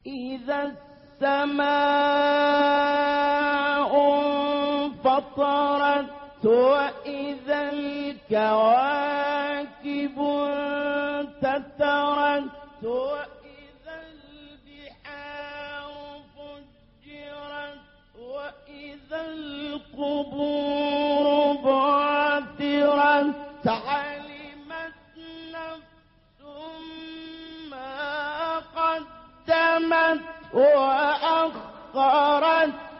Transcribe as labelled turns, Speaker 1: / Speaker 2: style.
Speaker 1: إذا السماء انفطرت وإذا الكواكب انتثرت وإذا البحار فجرت وإذا القبور بعثرت علمت نفس ما قدمت وأخرت